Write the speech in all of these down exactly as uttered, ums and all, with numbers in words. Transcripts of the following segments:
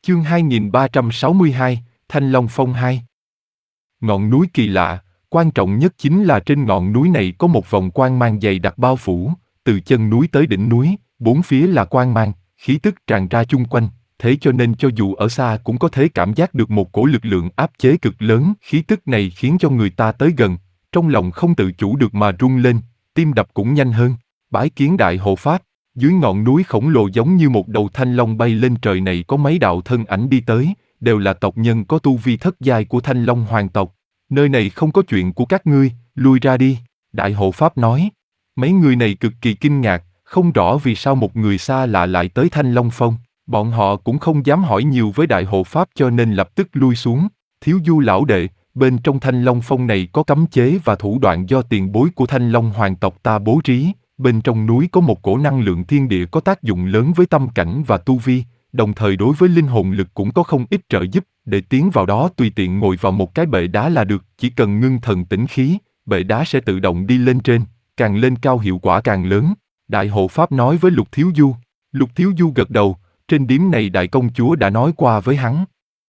Chương hai nghìn ba trăm sáu mươi hai, Thanh Long Phong hai. Ngọn núi kỳ lạ, quan trọng nhất chính là trên ngọn núi này có một vòng quang mang dày đặc bao phủ, từ chân núi tới đỉnh núi, bốn phía là quang mang, khí tức tràn ra chung quanh, thế cho nên cho dù ở xa cũng có thể cảm giác được một cổ lực lượng áp chế cực lớn. Khí tức này khiến cho người ta tới gần, trong lòng không tự chủ được mà rung lên, tim đập cũng nhanh hơn. Bái kiến đại hộ pháp. Dưới ngọn núi khổng lồ giống như một đầu thanh long bay lên trời này có mấy đạo thân ảnh đi tới, đều là tộc nhân có tu vi thất giai của Thanh Long hoàng tộc. Nơi này không có chuyện của các ngươi, lui ra đi, đại hộ pháp nói. Mấy người này cực kỳ kinh ngạc, không rõ vì sao một người xa lạ lại tới Thanh Long Phong. Bọn họ cũng không dám hỏi nhiều với đại hộ pháp cho nên lập tức lui xuống. Thiếu du lão đệ, bên trong Thanh Long Phong này có cấm chế và thủ đoạn do tiền bối của Thanh Long hoàng tộc ta bố trí. Bên trong núi có một cổ năng lượng thiên địa có tác dụng lớn với tâm cảnh và tu vi, đồng thời đối với linh hồn lực cũng có không ít trợ giúp. Để tiến vào đó tùy tiện ngồi vào một cái bệ đá là được, chỉ cần ngưng thần tĩnh khí, bệ đá sẽ tự động đi lên trên, càng lên cao hiệu quả càng lớn. Đại hộ pháp nói với Lục Thiếu Du. Lục Thiếu Du gật đầu, trên điểm này đại công chúa đã nói qua với hắn.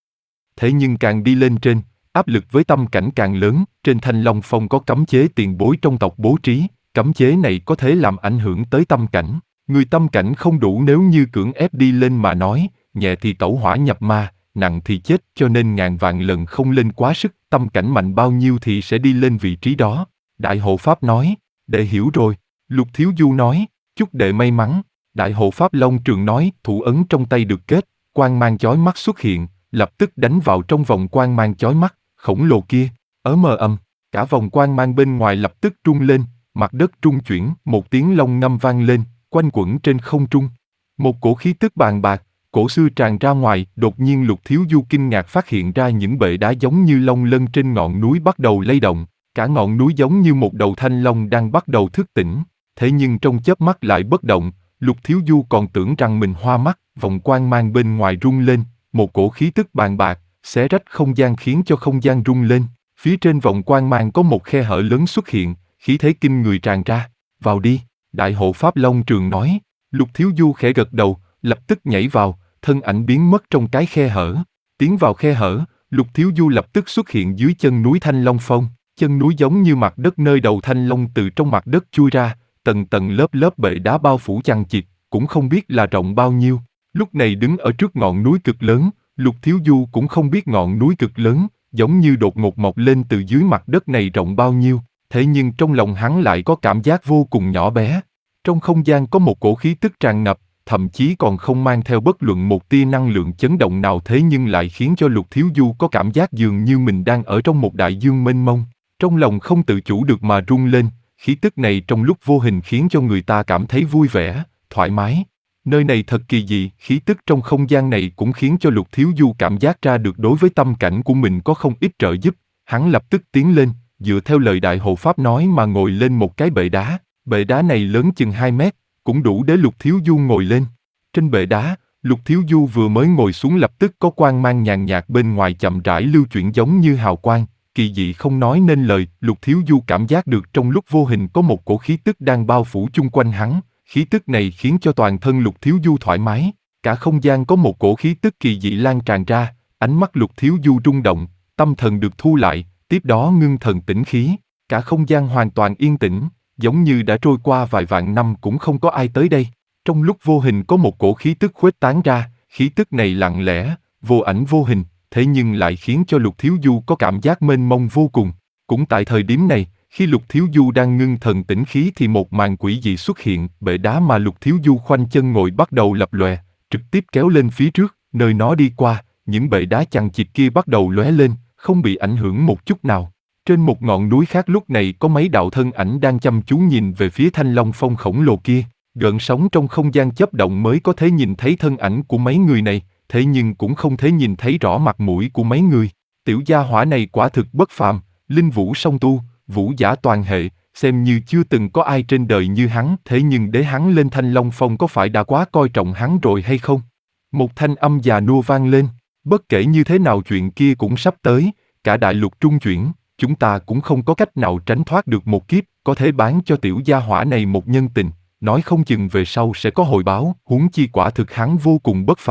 Thế nhưng càng đi lên trên, áp lực với tâm cảnh càng lớn. Trên Thanh Long Phong có cấm chế tiền bối trong tộc bố trí. Cấm chế này có thể làm ảnh hưởng tới tâm cảnh. Người tâm cảnh không đủ nếu như cưỡng ép đi lên mà nói, nhẹ thì tẩu hỏa nhập ma, nặng thì chết, cho nên ngàn vạn lần không lên quá sức. Tâm cảnh mạnh bao nhiêu thì sẽ đi lên vị trí đó. Đại hộ pháp nói, đệ hiểu rồi. Lục Thiếu Du nói, chúc đệ may mắn. Đại hộ pháp Long Trường nói, thủ ấn trong tay được kết, quang mang chói mắt xuất hiện, lập tức đánh vào trong vòng quang mang chói mắt, khổng lồ kia. Ở mờ âm, cả vòng quang mang bên ngoài lập tức trung lên. Mặt đất trung chuyển, một tiếng long ngâm vang lên, quanh quẩn trên không trung. Một cổ khí tức bàn bạc, cổ xưa tràn ra ngoài. Đột nhiên Lục Thiếu Du kinh ngạc phát hiện ra những bệ đá giống như long lân trên ngọn núi bắt đầu lay động. Cả ngọn núi giống như một đầu thanh long đang bắt đầu thức tỉnh. Thế nhưng trong chớp mắt lại bất động. Lục Thiếu Du còn tưởng rằng mình hoa mắt. Vòng quang mang bên ngoài rung lên, một cổ khí tức bàn bạc, xé rách không gian khiến cho không gian rung lên. Phía trên vòng quang mang có một khe hở lớn xuất hiện. Khí thế kinh người tràn ra. Vào đi, đại hộ pháp Long Trường nói. Lục Thiếu Du khẽ gật đầu, lập tức nhảy vào, thân ảnh biến mất trong cái khe hở. Tiến vào khe hở, Lục Thiếu Du lập tức xuất hiện dưới chân núi Thanh Long Phong. Chân núi giống như mặt đất nơi đầu thanh long từ trong mặt đất chui ra, tầng tầng lớp lớp bệ đá bao phủ chằng chịt, cũng không biết là rộng bao nhiêu. Lúc này đứng ở trước ngọn núi cực lớn, Lục Thiếu Du cũng không biết ngọn núi cực lớn, giống như đột ngột mọc lên từ dưới mặt đất này rộng bao nhiêu. Thế nhưng trong lòng hắn lại có cảm giác vô cùng nhỏ bé. Trong không gian có một cổ khí tức tràn ngập, thậm chí còn không mang theo bất luận một tia năng lượng chấn động nào, thế nhưng lại khiến cho Lục Thiếu Du có cảm giác dường như mình đang ở trong một đại dương mênh mông. Trong lòng không tự chủ được mà rung lên, khí tức này trong lúc vô hình khiến cho người ta cảm thấy vui vẻ, thoải mái. Nơi này thật kỳ dị, khí tức trong không gian này cũng khiến cho Lục Thiếu Du cảm giác ra được đối với tâm cảnh của mình có không ít trợ giúp. Hắn lập tức tiến lên, dựa theo lời đại hộ pháp nói mà ngồi lên một cái bệ đá. Bệ đá này lớn chừng hai mét, cũng đủ để Lục Thiếu Du ngồi lên. Trên bệ đá, Lục Thiếu Du vừa mới ngồi xuống lập tức có quang mang nhàn nhạt bên ngoài chậm rãi lưu chuyển giống như hào quang, kỳ dị không nói nên lời. Lục Thiếu Du cảm giác được trong lúc vô hình có một cổ khí tức đang bao phủ chung quanh hắn. Khí tức này khiến cho toàn thân Lục Thiếu Du thoải mái. Cả không gian có một cổ khí tức kỳ dị lan tràn ra, ánh mắt Lục Thiếu Du rung động, tâm thần được thu lại. Tiếp đó ngưng thần tĩnh khí, cả không gian hoàn toàn yên tĩnh, giống như đã trôi qua vài vạn năm cũng không có ai tới đây. Trong lúc vô hình có một cổ khí tức khuếch tán ra, khí tức này lặng lẽ, vô ảnh vô hình, thế nhưng lại khiến cho Lục Thiếu Du có cảm giác mênh mông vô cùng. Cũng tại thời điểm này, khi Lục Thiếu Du đang ngưng thần tĩnh khí thì một màn quỷ dị xuất hiện, bệ đá mà Lục Thiếu Du khoanh chân ngồi bắt đầu lập lòe, trực tiếp kéo lên phía trước, nơi nó đi qua, những bệ đá chằng chịt kia bắt đầu lóe lên, không bị ảnh hưởng một chút nào. Trên một ngọn núi khác lúc này có mấy đạo thân ảnh đang chăm chú nhìn về phía Thanh Long Phong khổng lồ kia. Gợn sóng trong không gian chớp động mới có thể nhìn thấy thân ảnh của mấy người này, thế nhưng cũng không thể nhìn thấy rõ mặt mũi của mấy người. Tiểu gia hỏa này quả thực bất phàm, linh vũ song tu, vũ giả toàn hệ, xem như chưa từng có ai trên đời như hắn. Thế nhưng để hắn lên Thanh Long Phong có phải đã quá coi trọng hắn rồi hay không? Một thanh âm già nua vang lên. Bất kể như thế nào chuyện kia cũng sắp tới, cả đại lục trung chuyển, chúng ta cũng không có cách nào tránh thoát được một kiếp, có thể bán cho tiểu gia hỏa này một nhân tình, nói không chừng về sau sẽ có hồi báo, huống chi quả thực hắn vô cùng bất phàm.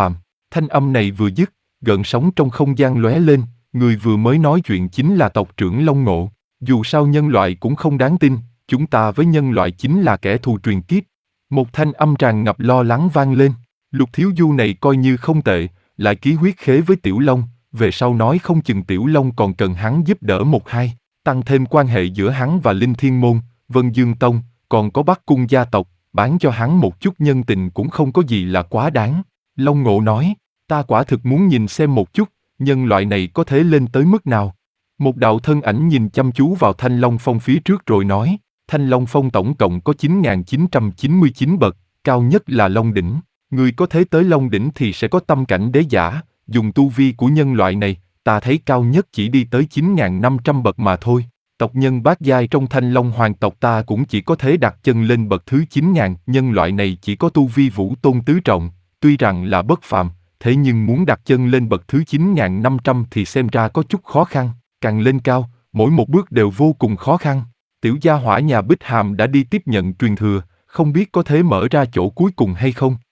Thanh âm này vừa dứt, gợn sóng trong không gian lóe lên, người vừa mới nói chuyện chính là tộc trưởng Long Ngộ. Dù sao nhân loại cũng không đáng tin, chúng ta với nhân loại chính là kẻ thù truyền kiếp. Một thanh âm tràn ngập lo lắng vang lên. Lục Thiếu Du này coi như không tệ, lại ký huyết khế với Tiểu Long, về sau nói không chừng Tiểu Long còn cần hắn giúp đỡ một hai, tăng thêm quan hệ giữa hắn và Linh Thiên Môn, Vân Dương Tông, còn có Bắc Cung gia tộc, bán cho hắn một chút nhân tình cũng không có gì là quá đáng. Long Ngộ nói, ta quả thực muốn nhìn xem một chút, nhân loại này có thể lên tới mức nào. Một đạo thân ảnh nhìn chăm chú vào Thanh Long Phong phía trước rồi nói, Thanh Long Phong tổng cộng có chín nghìn chín trăm chín mươi chín bậc, cao nhất là Long Đỉnh. Người có thể tới Long Đỉnh thì sẽ có tâm cảnh đế giả, dùng tu vi của nhân loại này, ta thấy cao nhất chỉ đi tới chín nghìn năm trăm bậc mà thôi. Tộc nhân bát giai trong Thanh Long hoàng tộc ta cũng chỉ có thể đặt chân lên bậc thứ chín nghìn, nhân loại này chỉ có tu vi vũ tôn tứ trọng, tuy rằng là bất phàm, thế nhưng muốn đặt chân lên bậc thứ chín nghìn năm trăm thì xem ra có chút khó khăn, càng lên cao, mỗi một bước đều vô cùng khó khăn. Tiểu gia hỏa nhà Bích Hàm đã đi tiếp nhận truyền thừa, không biết có thể mở ra chỗ cuối cùng hay không.